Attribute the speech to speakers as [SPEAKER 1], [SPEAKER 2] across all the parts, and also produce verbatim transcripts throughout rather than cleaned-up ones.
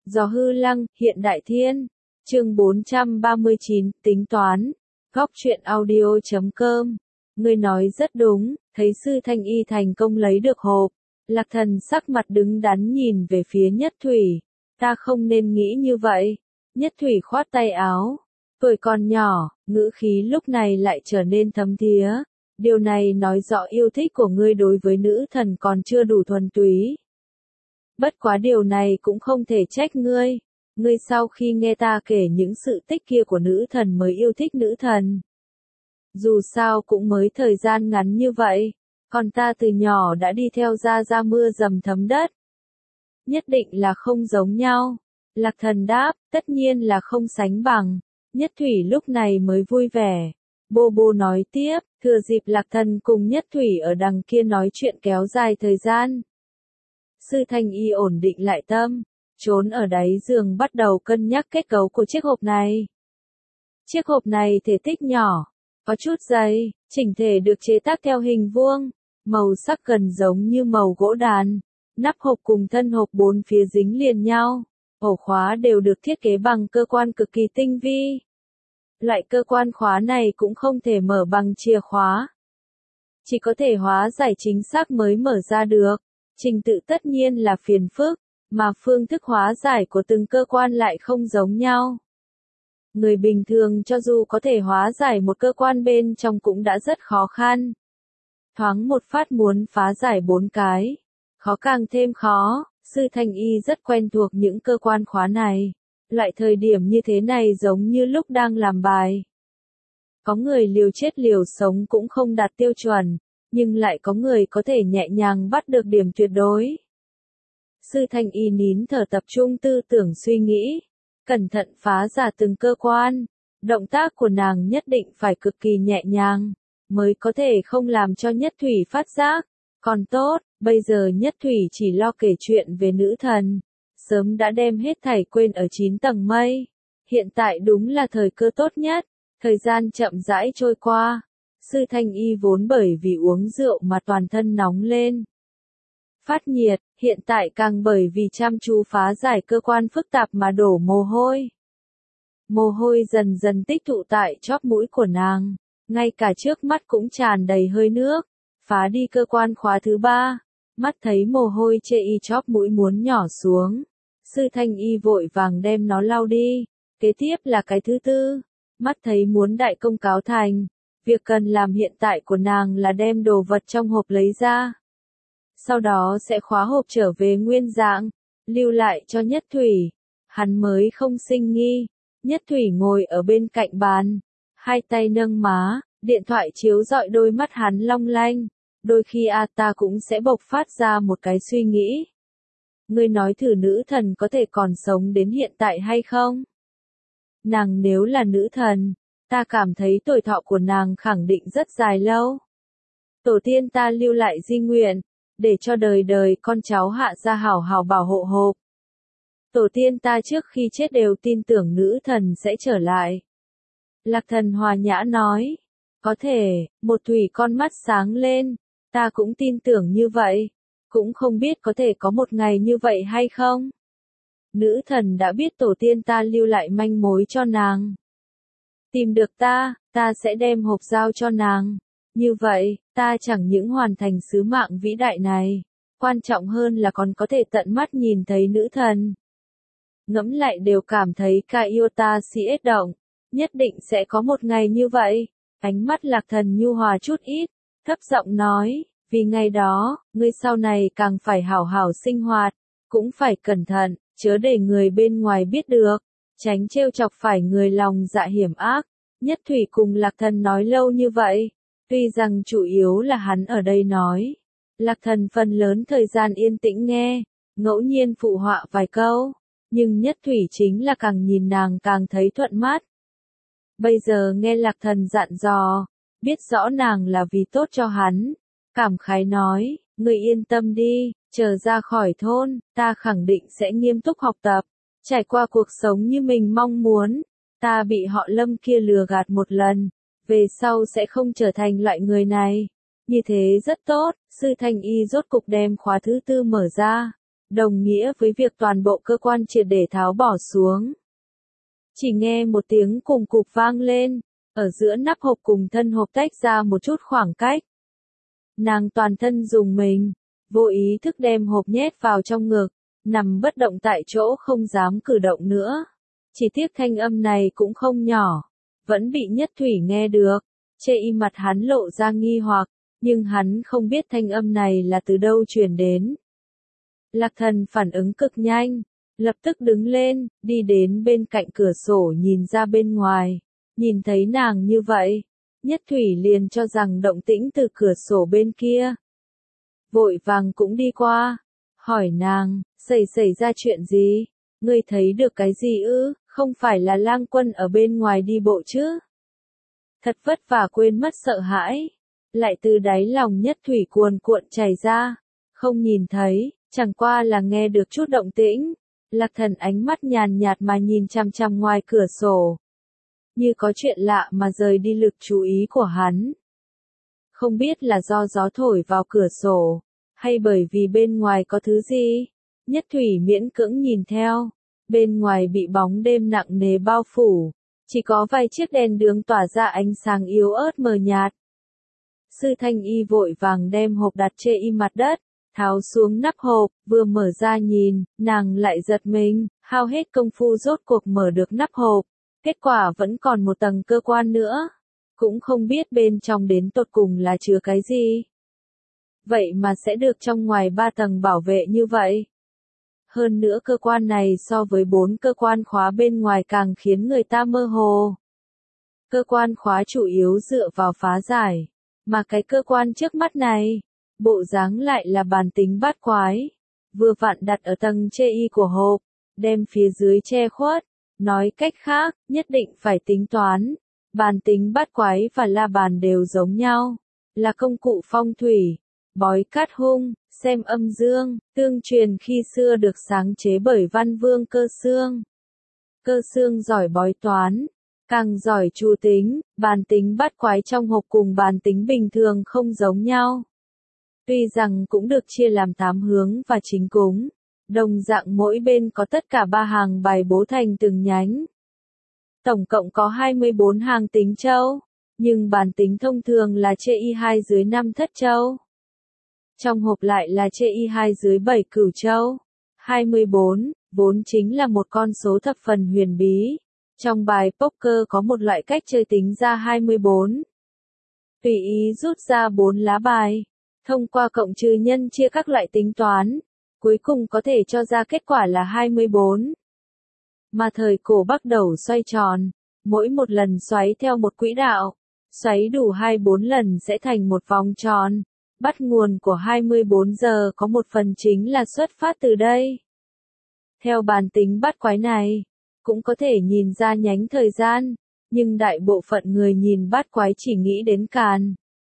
[SPEAKER 1] Gió hư lăng, hiện đại thiên. Chương bốn trăm ba mươi chín, tính toán. Góc truyện audio chấm com. Ngươi nói rất đúng, thấy sư thanh y thành công lấy được hộp. Lạc Thần sắc mặt đứng đắn nhìn về phía Nhất Thủy. Ta không nên nghĩ như vậy. Nhất Thủy khoát tay áo. Tuổi còn nhỏ, ngữ khí lúc này lại trở nên thấm thía. Điều này nói rõ yêu thích của ngươi đối với nữ thần còn chưa đủ thuần túy. Bất quá điều này cũng không thể trách ngươi. Ngươi sau khi nghe ta kể những sự tích kia của nữ thần mới yêu thích nữ thần. Dù sao cũng mới thời gian ngắn như vậy, còn ta từ nhỏ đã đi theo ra ra mưa dầm thấm đất. Nhất định là không giống nhau. Lạc Thần đáp, tất nhiên là không sánh bằng. Nhất Thủy lúc này mới vui vẻ. Bô bô nói tiếp, thừa dịp Lạc Thần cùng Nhất Thủy ở đằng kia nói chuyện kéo dài thời gian. Sư Thanh Y ổn định lại tâm, trốn ở đáy giường bắt đầu cân nhắc kết cấu của chiếc hộp này. Chiếc hộp này thể tích nhỏ, có chút dày, chỉnh thể được chế tác theo hình vuông, màu sắc gần giống như màu gỗ đàn. Nắp hộp cùng thân hộp bốn phía dính liền nhau, ổ khóa đều được thiết kế bằng cơ quan cực kỳ tinh vi. Loại cơ quan khóa này cũng không thể mở bằng chìa khóa, chỉ có thể hóa giải chính xác mới mở ra được. Trình tự tất nhiên là phiền phức, mà phương thức hóa giải của từng cơ quan lại không giống nhau. Người bình thường cho dù có thể hóa giải một cơ quan bên trong cũng đã rất khó khăn. Thoáng một phát muốn phá giải bốn cái, khó càng thêm khó. Sư Thanh Y rất quen thuộc những cơ quan khóa này. Loại thời điểm như thế này giống như lúc đang làm bài. Có người liều chết liều sống cũng không đạt tiêu chuẩn, nhưng lại có người có thể nhẹ nhàng bắt được điểm tuyệt đối. Sư Thanh Y nín thở tập trung tư tưởng suy nghĩ, cẩn thận phá giả từng cơ quan. Động tác của nàng nhất định phải cực kỳ nhẹ nhàng, mới có thể không làm cho Nhất Thủy phát giác. Còn tốt, bây giờ Nhất Thủy chỉ lo kể chuyện về nữ thần, sớm đã đem hết thảy quên ở chín tầng mây. Hiện tại đúng là thời cơ tốt nhất, thời gian chậm rãi trôi qua. Sư Thanh Y vốn bởi vì uống rượu mà toàn thân nóng lên. Phát nhiệt, hiện tại càng bởi vì chăm chú phá giải cơ quan phức tạp mà đổ mồ hôi. Mồ hôi dần dần tích tụ tại chóp mũi của nàng, ngay cả trước mắt cũng tràn đầy hơi nước. Phá đi cơ quan khóa thứ ba, mắt thấy mồ hôi chê y chóp mũi muốn nhỏ xuống. Sư Thanh Y vội vàng đem nó lau đi. Kế tiếp là cái thứ tư, mắt thấy muốn đại công cáo thành. Việc cần làm hiện tại của nàng là đem đồ vật trong hộp lấy ra. Sau đó sẽ khóa hộp trở về nguyên dạng, lưu lại cho Nhất Thủy. Hắn mới không sinh nghi. Nhất Thủy ngồi ở bên cạnh bàn, hai tay nâng má, điện thoại chiếu rọi đôi mắt hắn long lanh. Đôi khi a ta cũng sẽ bộc phát ra một cái suy nghĩ. Ngươi nói thử nữ thần có thể còn sống đến hiện tại hay không? Nàng nếu là nữ thần, ta cảm thấy tuổi thọ của nàng khẳng định rất dài lâu. Tổ tiên ta lưu lại di nguyện, để cho đời đời con cháu hạ gia hảo hảo bảo hộ hộp. Tổ tiên ta trước khi chết đều tin tưởng nữ thần sẽ trở lại. Lạc Thần hòa nhã nói. Có thể, một thủy con mắt sáng lên, ta cũng tin tưởng như vậy. Cũng không biết có thể có một ngày như vậy hay không. Nữ thần đã biết tổ tiên ta lưu lại manh mối cho nàng. Tìm được ta, ta sẽ đem hộp giao cho nàng. Như vậy, ta chẳng những hoàn thành sứ mạng vĩ đại này, quan trọng hơn là còn có thể tận mắt nhìn thấy nữ thần. Ngẫm lại đều cảm thấy ca yêu ta si ết động, nhất định sẽ có một ngày như vậy. Ánh mắt Lạc Thần nhu hòa chút ít, thấp giọng nói, vì ngày đó, ngươi sau này càng phải hảo hảo sinh hoạt, cũng phải cẩn thận, chớ để người bên ngoài biết được, tránh trêu chọc phải người lòng dạ hiểm ác. Nhất Thủy cùng Lạc Thần nói lâu như vậy, tuy rằng chủ yếu là hắn ở đây nói. Lạc Thần phần lớn thời gian yên tĩnh nghe, ngẫu nhiên phụ họa vài câu, nhưng Nhất Thủy chính là càng nhìn nàng càng thấy thuận mắt. Bây giờ nghe Lạc Thần dặn dò, biết rõ nàng là vì tốt cho hắn, cảm khái nói, ngươi yên tâm đi, chờ ra khỏi thôn, ta khẳng định sẽ nghiêm túc học tập, trải qua cuộc sống như mình mong muốn. Ta bị họ Lâm kia lừa gạt một lần, về sau sẽ không trở thành loại người này. Như thế rất tốt. Sư Thanh Y rốt cục đem khóa thứ tư mở ra. đồng nghĩa với việc toàn bộ cơ quan triệt để tháo bỏ xuống. Chỉ nghe một tiếng cùng cục vang lên, ở giữa nắp hộp cùng thân hộp tách ra một chút khoảng cách. Nàng toàn thân rùng mình, vô ý thức đem hộp nhét vào trong ngực, nằm bất động tại chỗ không dám cử động nữa. Chỉ tiếc thanh âm này cũng không nhỏ, vẫn bị Nhất Thủy nghe được. Chê y mặt hắn lộ ra nghi hoặc, nhưng hắn không biết thanh âm này là từ đâu truyền đến. Lạc Thần phản ứng cực nhanh, lập tức đứng lên, đi đến bên cạnh cửa sổ nhìn ra bên ngoài. Nhìn thấy nàng như vậy, Nhất Thủy liền cho rằng động tĩnh từ cửa sổ bên kia. Vội vàng cũng đi qua, hỏi nàng, xảy xảy ra chuyện gì? Ngươi thấy được cái gì ư? Không phải là Lang Quân ở bên ngoài đi bộ chứ? Thật vất vả quên mất sợ hãi, lại từ đáy lòng Nhất Thủy cuồn cuộn chảy ra, không nhìn thấy, chẳng qua là nghe được chút động tĩnh. Lạc Thần ánh mắt nhàn nhạt mà nhìn chằm chằm ngoài cửa sổ, như có chuyện lạ mà rời đi lực chú ý của hắn. Không biết là do gió thổi vào cửa sổ, hay bởi vì bên ngoài có thứ gì. Nhất Thủy miễn cưỡng nhìn theo, bên ngoài bị bóng đêm nặng nề bao phủ, chỉ có vài chiếc đèn đường tỏa ra ánh sáng yếu ớt mờ nhạt. Sư Thanh Y vội vàng đem hộp đặt trên y mặt đất, tháo xuống nắp hộp, vừa mở ra nhìn, nàng lại giật mình, hao hết công phu rốt cuộc mở được nắp hộp, kết quả vẫn còn một tầng cơ quan nữa, cũng không biết bên trong đến tột cùng là chứa cái gì. Vậy mà sẽ được trong ngoài ba tầng bảo vệ như vậy. Hơn nữa cơ quan này so với bốn cơ quan khóa bên ngoài càng khiến người ta mơ hồ. Cơ quan khóa chủ yếu dựa vào phá giải, mà cái cơ quan trước mắt này, bộ dáng lại là bàn tính bát quái, vừa vặn đặt ở tầng chê y của hộp, đem phía dưới che khuất. Nói cách khác, nhất định phải tính toán, bàn tính bát quái và la bàn đều giống nhau, là công cụ phong thủy, bói cát hung, xem âm dương, tương truyền khi xưa được sáng chế bởi Văn Vương Cơ Xương. Cơ Xương giỏi bói toán, càng giỏi chu tính, bàn tính bát quái trong hộp cùng bàn tính bình thường không giống nhau. Tuy rằng cũng được chia làm tám hướng và chính cúng, đồng dạng mỗi bên có tất cả ba hàng bài bố thành từng nhánh. Tổng cộng có hai mươi bốn hàng tính châu, nhưng bàn tính thông thường là chê y hai dưới năm thất châu. Trong hộp lại là chê y hai dưới bảy cửu châu. hai mươi bốn, vốn chính là một con số thập phần huyền bí. Trong bài poker có một loại cách chơi tính ra hai mươi bốn. Tùy ý rút ra bốn lá bài, thông qua cộng trừ nhân chia các loại tính toán, cuối cùng có thể cho ra kết quả là hai mươi bốn. Mà thời cổ bắt đầu xoay tròn, mỗi một lần xoáy theo một quỹ đạo, xoáy đủ hai mươi bốn lần sẽ thành một vòng tròn. Bắt nguồn của hai mươi bốn giờ có một phần chính là xuất phát từ đây. Theo bàn tính bát quái này, cũng có thể nhìn ra nhánh thời gian, nhưng đại bộ phận người nhìn bát quái chỉ nghĩ đến càn,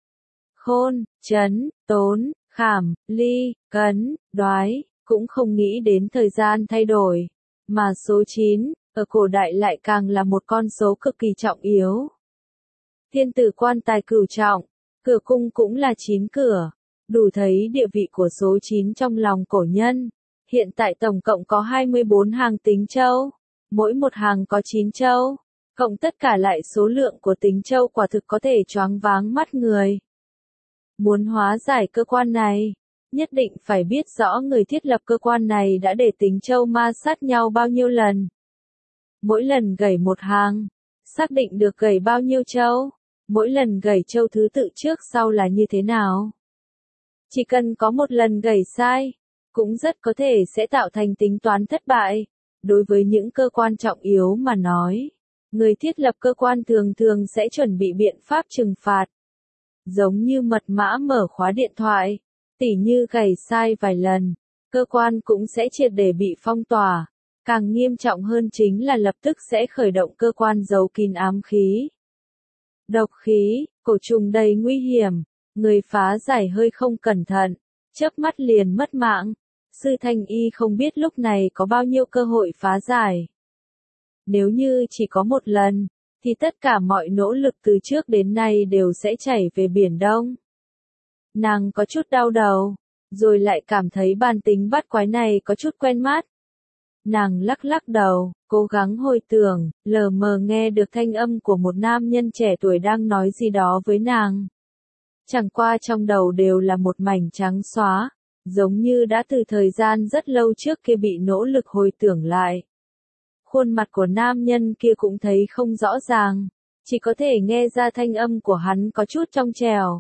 [SPEAKER 1] khôn, chấn, tốn, khảm, ly, cấn, đoái, cũng không nghĩ đến thời gian thay đổi, mà số chín, ở cổ đại lại càng là một con số cực kỳ trọng yếu. Thiên tử quan tài cửu trọng, cửa cung cũng là chín cửa, đủ thấy địa vị của số chín trong lòng cổ nhân. Hiện tại tổng cộng có hai mươi bốn hàng tính châu, mỗi một hàng có chín châu, cộng tất cả lại số lượng của tính châu quả thực có thể choáng váng mắt người. Muốn hóa giải cơ quan này, nhất định phải biết rõ người thiết lập cơ quan này đã để tính châu ma sát nhau bao nhiêu lần. Mỗi lần gảy một hàng, xác định được gảy bao nhiêu châu, mỗi lần gảy châu thứ tự trước sau là như thế nào. Chỉ cần có một lần gảy sai, cũng rất có thể sẽ tạo thành tính toán thất bại. Đối với những cơ quan trọng yếu mà nói, người thiết lập cơ quan thường thường sẽ chuẩn bị biện pháp trừng phạt. Giống như mật mã mở khóa điện thoại, tỉ như gảy sai vài lần, cơ quan cũng sẽ triệt để bị phong tỏa. Càng nghiêm trọng hơn chính là lập tức sẽ khởi động cơ quan giấu kín ám khí, độc khí, cổ trùng đầy nguy hiểm, người phá giải hơi không cẩn thận, chớp mắt liền mất mạng. Sư Thanh Y không biết lúc này có bao nhiêu cơ hội phá giải. Nếu như chỉ có một lần, thì tất cả mọi nỗ lực từ trước đến nay đều sẽ chảy về biển Đông. Nàng có chút đau đầu, rồi lại cảm thấy bản tính bắt quái này có chút quen mắt. Nàng lắc lắc đầu, cố gắng hồi tưởng, lờ mờ nghe được thanh âm của một nam nhân trẻ tuổi đang nói gì đó với nàng. Chẳng qua trong đầu đều là một mảnh trắng xóa, giống như đã từ thời gian rất lâu trước kia bị nỗ lực hồi tưởng lại. Khuôn mặt của nam nhân kia cũng thấy không rõ ràng, chỉ có thể nghe ra thanh âm của hắn có chút trong trẻo.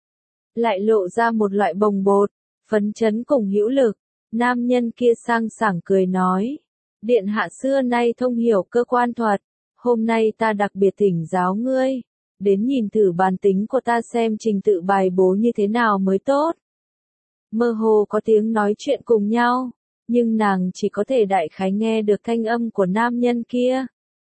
[SPEAKER 1] Lại lộ ra một loại bồng bột, phấn chấn cùng hữu lực. Nam nhân kia sang sảng cười nói, điện hạ xưa nay thông hiểu cơ quan thuật, hôm nay ta đặc biệt thỉnh giáo ngươi, đến nhìn thử bản tính của ta xem trình tự bài bố như thế nào mới tốt. Mơ hồ có tiếng nói chuyện cùng nhau, nhưng nàng chỉ có thể đại khái nghe được thanh âm của nam nhân kia.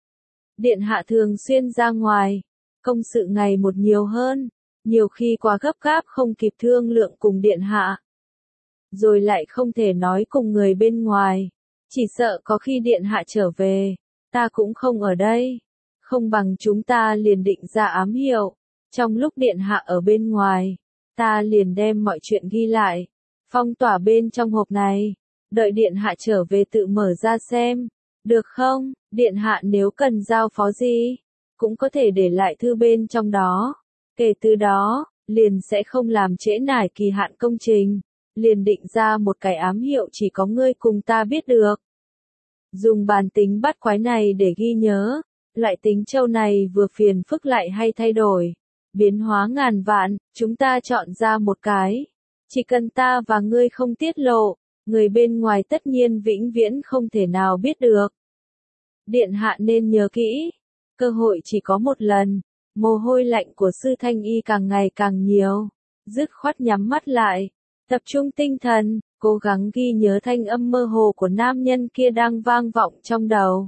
[SPEAKER 1] Điện hạ thường xuyên ra ngoài, công sự ngày một nhiều hơn, nhiều khi quá gấp gáp không kịp thương lượng cùng điện hạ. Rồi lại không thể nói cùng người bên ngoài, chỉ sợ có khi điện hạ trở về, ta cũng không ở đây, không bằng chúng ta liền định ra ám hiệu, trong lúc điện hạ ở bên ngoài, ta liền đem mọi chuyện ghi lại, phong tỏa bên trong hộp này, đợi điện hạ trở về tự mở ra xem, được không? Điện hạ nếu cần giao phó gì, cũng có thể để lại thư bên trong đó, kể từ đó, liền sẽ không làm trễ nải kỳ hạn công trình. Liền định ra một cái ám hiệu chỉ có ngươi cùng ta biết được. Dùng bản tính bắt quái này để ghi nhớ, loại tính châu này vừa phiền phức lại hay thay đổi, biến hóa ngàn vạn, chúng ta chọn ra một cái. Chỉ cần ta và ngươi không tiết lộ, người bên ngoài tất nhiên vĩnh viễn không thể nào biết được. Điện hạ nên nhớ kỹ, cơ hội chỉ có một lần, mồ hôi lạnh của sư Thanh Y càng ngày càng nhiều, dứt khoát nhắm mắt lại. Tập trung tinh thần, cố gắng ghi nhớ thanh âm mơ hồ của nam nhân kia đang vang vọng trong đầu.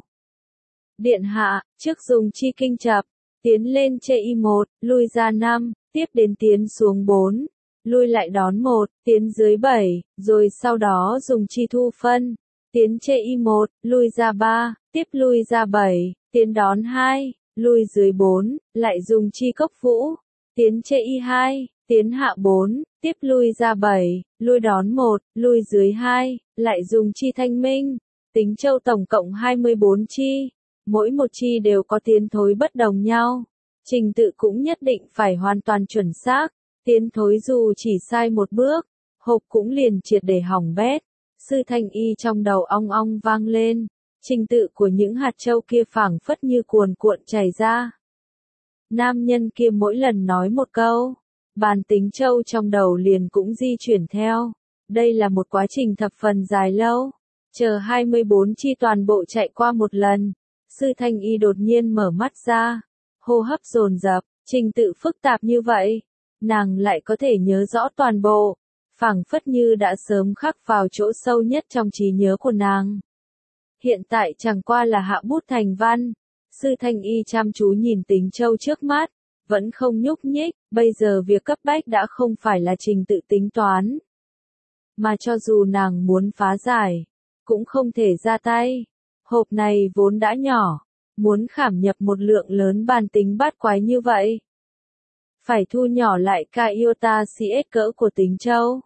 [SPEAKER 1] Điện hạ, trước dùng chi kinh chập, tiến lên chê y một, lui ra năm, tiếp đến tiến xuống bốn, lui lại đón một, tiến dưới bảy, rồi sau đó dùng chi thu phân, tiến chê y một, lui ra ba, tiếp lui ra bảy, tiến đón hai, lui dưới bốn, lại dùng chi cốc vũ, tiến chê y hai. Tiến hạ bốn, tiếp lui ra bảy, lui đón một, lui dưới hai, lại dùng chi thanh minh. Tính châu tổng cộng hai mươi bốn chi, mỗi một chi đều có tiến thối bất đồng nhau. Trình tự cũng nhất định phải hoàn toàn chuẩn xác, tiến thối dù chỉ sai một bước, hộp cũng liền triệt để hỏng bét. Sư Thanh Y trong đầu ong ong vang lên, trình tự của những hạt châu kia phảng phất như cuồn cuộn chảy ra. Nam nhân kia mỗi lần nói một câu, bản tính châu trong đầu liền cũng di chuyển theo. Đây là một quá trình thập phần dài lâu. Chờ hai mươi bốn chi toàn bộ chạy qua một lần, Sư Thanh Y đột nhiên mở mắt ra, hô hấp dồn dập, trình tự phức tạp như vậy, nàng lại có thể nhớ rõ toàn bộ, phảng phất như đã sớm khắc vào chỗ sâu nhất trong trí nhớ của nàng. Hiện tại chẳng qua là hạ bút thành văn, Sư Thanh Y chăm chú nhìn tính châu trước mắt, vẫn không nhúc nhích, bây giờ việc cấp bách đã không phải là trình tự tính toán. Mà cho dù nàng muốn phá giải, cũng không thể ra tay. Hộp này vốn đã nhỏ, muốn khảm nhập một lượng lớn bản tính bát quái như vậy. Phải thu nhỏ lại ca iota cs cỡ của tính châu.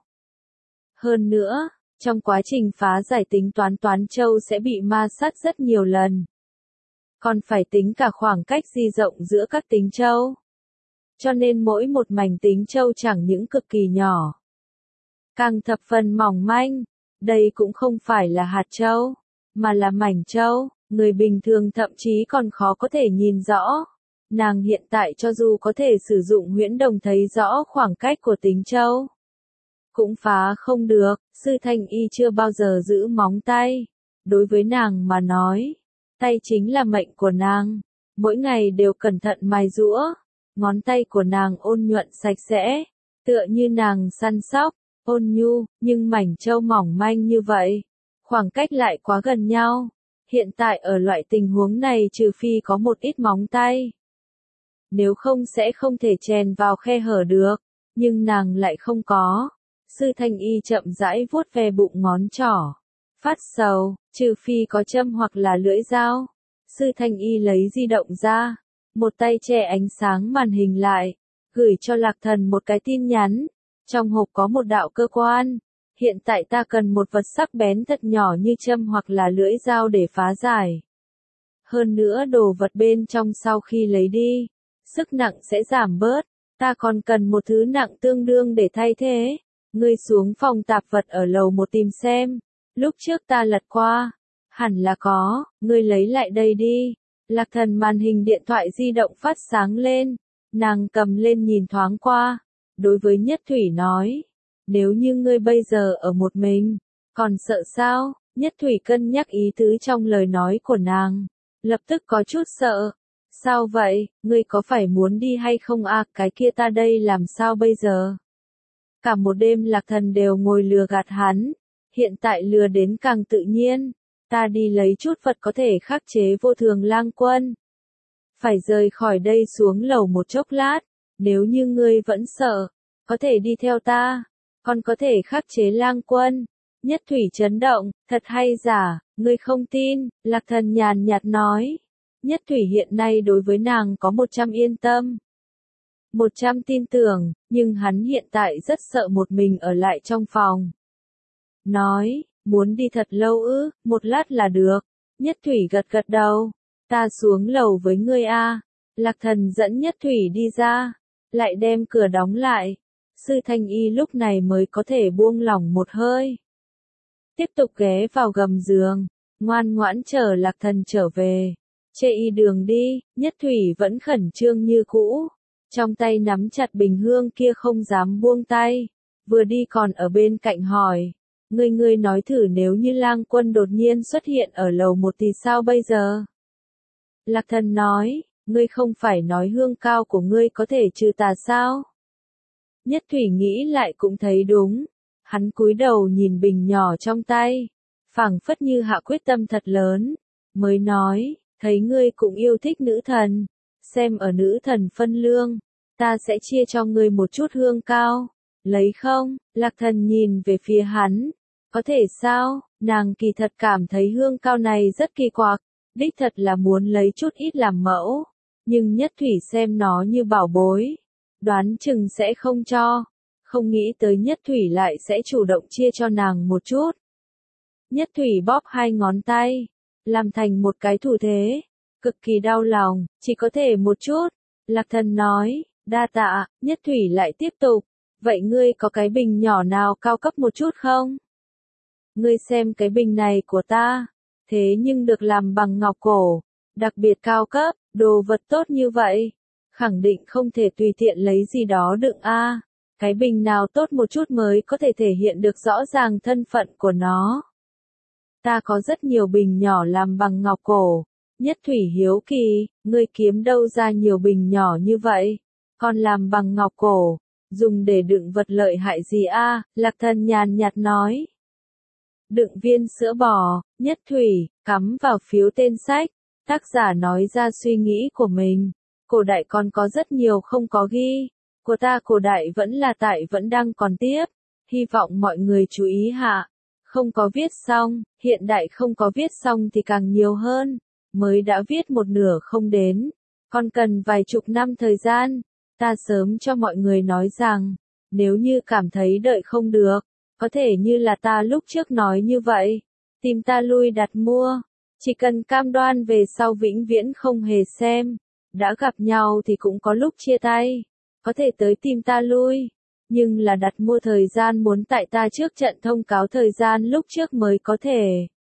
[SPEAKER 1] Hơn nữa, trong quá trình phá giải tính toán toán châu sẽ bị ma sát rất nhiều lần. Còn phải tính cả khoảng cách di rộng giữa các tính châu. Cho nên mỗi một mảnh tính châu chẳng những cực kỳ nhỏ, càng thập phần mỏng manh, đây cũng không phải là hạt châu, mà là mảnh châu, người bình thường thậm chí còn khó có thể nhìn rõ. Nàng hiện tại cho dù có thể sử dụng huyễn đồng thấy rõ khoảng cách của tính châu, cũng phá không được. Sư Thanh Y chưa bao giờ giữ móng tay. Đối với nàng mà nói, tay chính là mệnh của nàng, mỗi ngày đều cẩn thận mài giũa. Ngón tay của nàng ôn nhuận sạch sẽ, tựa như nàng săn sóc, ôn nhu, nhưng mảnh châu mỏng manh như vậy, khoảng cách lại quá gần nhau. Hiện tại ở loại tình huống này trừ phi có một ít móng tay, nếu không sẽ không thể chèn vào khe hở được, nhưng nàng lại không có. Sư Thanh Y chậm rãi vuốt ve bụng ngón trỏ, phát sầu, trừ phi có châm hoặc là lưỡi dao. Sư Thanh Y lấy di động ra, một tay che ánh sáng màn hình lại, gửi cho Lạc Thần một cái tin nhắn. Trong hộp có một đạo cơ quan, Hiện tại ta cần một vật sắc bén thật nhỏ như châm hoặc là lưỡi dao để phá giải. Hơn nữa đồ vật bên trong sau khi lấy đi, sức nặng sẽ giảm bớt. Ta còn cần một thứ nặng tương đương để thay thế. Ngươi xuống phòng tạp vật ở lầu một tìm xem. Lúc trước ta lật qua. Hẳn là có, ngươi lấy lại đây đi. Lạc Thần màn hình điện thoại di động phát sáng lên. Nàng cầm lên nhìn thoáng qua. Đối với Nhất Thủy nói. Nếu như ngươi bây giờ ở một mình, còn sợ sao? Nhất Thủy cân nhắc ý tứ trong lời nói của nàng. Lập tức có chút sợ. Sao vậy, ngươi có phải muốn đi hay không à, cái kia ta đây làm sao bây giờ? Cả một đêm Lạc Thần đều ngồi lừa gạt hắn. Hiện tại lừa đến càng tự nhiên. Ta đi lấy chút vật có thể khắc chế vô thường lang quân. Phải rời khỏi đây xuống lầu một chốc lát. Nếu như ngươi vẫn sợ, có thể đi theo ta. Còn có thể khắc chế lang quân. Nhất Thủy chấn động, thật hay giả, ngươi không tin, Lạc Thần nhàn nhạt nói. Nhất Thủy hiện nay đối với nàng có một trăm yên tâm. Một trăm tin tưởng, nhưng hắn hiện tại rất sợ một mình ở lại trong phòng. Nói, muốn đi thật lâu ư, một lát là được. Nhất Thủy gật gật đầu. Ta xuống lầu với ngươi a. Lạc Thần dẫn Nhất Thủy đi ra, lại đem cửa đóng lại. Sư Thanh Y lúc này mới có thể buông lỏng một hơi. Tiếp tục ghé vào gầm giường, ngoan ngoãn chờ Lạc Thần trở về. Chê y đường đi, Nhất Thủy vẫn khẩn trương như cũ. Trong tay nắm chặt bình hương kia không dám buông tay. Vừa đi còn ở bên cạnh hỏi. Ngươi ngươi nói thử nếu như lang quân đột nhiên xuất hiện ở lầu một thì sao bây giờ? Lạc Thần nói, ngươi không phải nói hương cao của ngươi có thể trừ tà sao? Nhất Thủy nghĩ lại cũng thấy đúng. Hắn cúi đầu nhìn bình nhỏ trong tay. Phảng phất như hạ quyết tâm thật lớn. Mới nói, thấy ngươi cũng yêu thích nữ thần. Xem ở nữ thần phân lương. Ta sẽ chia cho ngươi một chút hương cao. Lấy không? Lạc Thần nhìn về phía hắn. Có thể sao? Nàng kỳ thật cảm thấy hương cao này rất kỳ quặc. Đích thật là muốn lấy chút ít làm mẫu. Nhưng Nhất Thủy xem nó như bảo bối. Đoán chừng sẽ không cho. Không nghĩ tới Nhất Thủy lại sẽ chủ động chia cho nàng một chút. Nhất Thủy bóp hai ngón tay. Làm thành một cái thủ thế. Cực kỳ đau lòng, chỉ có thể một chút. Lạc Thần nói, đa tạ, Nhất Thủy lại tiếp tục. Vậy ngươi có cái bình nhỏ nào cao cấp một chút không? Ngươi xem cái bình này của ta. Thế nhưng được làm bằng ngọc cổ. Đặc biệt cao cấp, đồ vật tốt như vậy. Khẳng định không thể tùy tiện lấy gì đó đựng a. Cái bình nào tốt một chút mới có thể thể hiện được rõ ràng thân phận của nó. Ta có rất nhiều bình nhỏ làm bằng ngọc cổ. Nhất Thủy hiếu kỳ, ngươi kiếm đâu ra nhiều bình nhỏ như vậy? Còn làm bằng ngọc cổ, dùng để đựng vật lợi hại gì a? Lạc Thần nhàn nhạt nói. Đựng viên sữa bò. Nhất Thủy cắm vào phiếu tên sách. Tác giả nói ra suy nghĩ của mình. Cổ đại còn có rất nhiều không có ghi. Của ta cổ đại vẫn là tại vẫn đang còn tiếp. Hy vọng mọi người chú ý hạ. Không có viết xong, hiện đại không có viết xong thì càng nhiều hơn. Mới đã viết một nửa không đến. Còn cần vài chục năm thời gian. Ta sớm cho mọi người nói rằng, nếu như cảm thấy đợi không được, có thể như là ta lúc trước nói như vậy. Tìm ta lui đặt mua. Chỉ cần cam đoan về sau vĩnh viễn không hề xem. Đã gặp nhau thì cũng có lúc chia tay. Có thể tới tìm ta lui. Nhưng là đặt mua thời gian muốn tại ta trước trận thông cáo thời gian lúc trước mới có thể.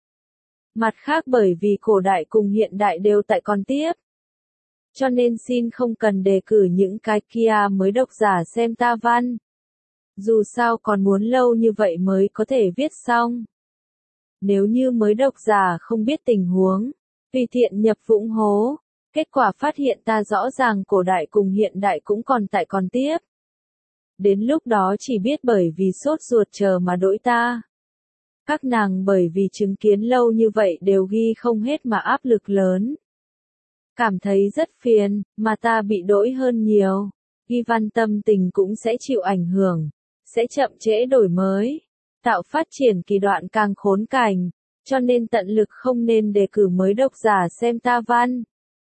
[SPEAKER 1] Mặt khác bởi vì cổ đại cùng hiện đại đều tại còn tiếp. Cho nên xin không cần đề cử những cái kia mới độc giả xem ta văn. Dù sao còn muốn lâu như vậy mới có thể viết xong. Nếu như mới độc giả không biết tình huống, tùy tiện nhập vũng hố, kết quả phát hiện ta rõ ràng cổ đại cùng hiện đại cũng còn tại còn tiếp. Đến lúc đó chỉ biết bởi vì sốt ruột chờ mà đỗi ta. Các nàng bởi vì chứng kiến lâu như vậy đều ghi không hết mà áp lực lớn. Cảm thấy rất phiền, mà ta bị đỗi hơn nhiều. Ghi văn tâm tình cũng sẽ chịu ảnh hưởng, sẽ chậm trễ đổi mới, tạo phát triển kỳ đoạn càng khốn cảnh, cho nên tận lực không nên đề cử mới độc giả xem ta văn.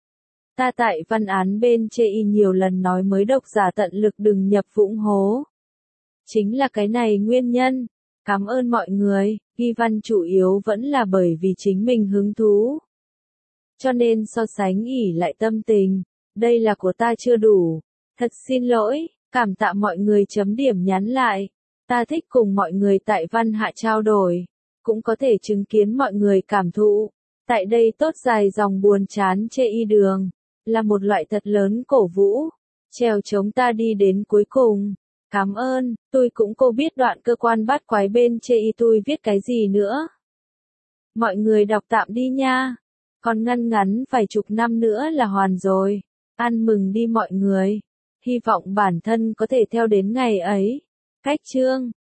[SPEAKER 1] Ta tại văn án bên chê y nhiều lần nói mới độc giả tận lực đừng nhập vũng hố. Chính là cái này nguyên nhân, Cảm ơn mọi người, ghi văn chủ yếu vẫn là bởi vì chính mình hứng thú. Cho nên so sánh ỉ lại tâm tình, đây là của ta chưa đủ. Thật xin lỗi, cảm tạ mọi người chấm điểm nhắn lại. Ta thích cùng mọi người tại văn hạ trao đổi, cũng có thể chứng kiến mọi người cảm thụ. Tại đây tốt dài dòng buồn chán chê y đường, là một loại thật lớn cổ vũ, trèo chống ta đi đến cuối cùng. Cảm ơn, tôi cũng cô biết đoạn cơ quan bát quái bên chê y tôi viết cái gì nữa. Mọi người đọc tạm đi nha, còn ngăn ngắn vài chục năm nữa là hoàn rồi. Ăn mừng đi mọi người, hy vọng bản thân có thể theo đến ngày ấy. Cách chương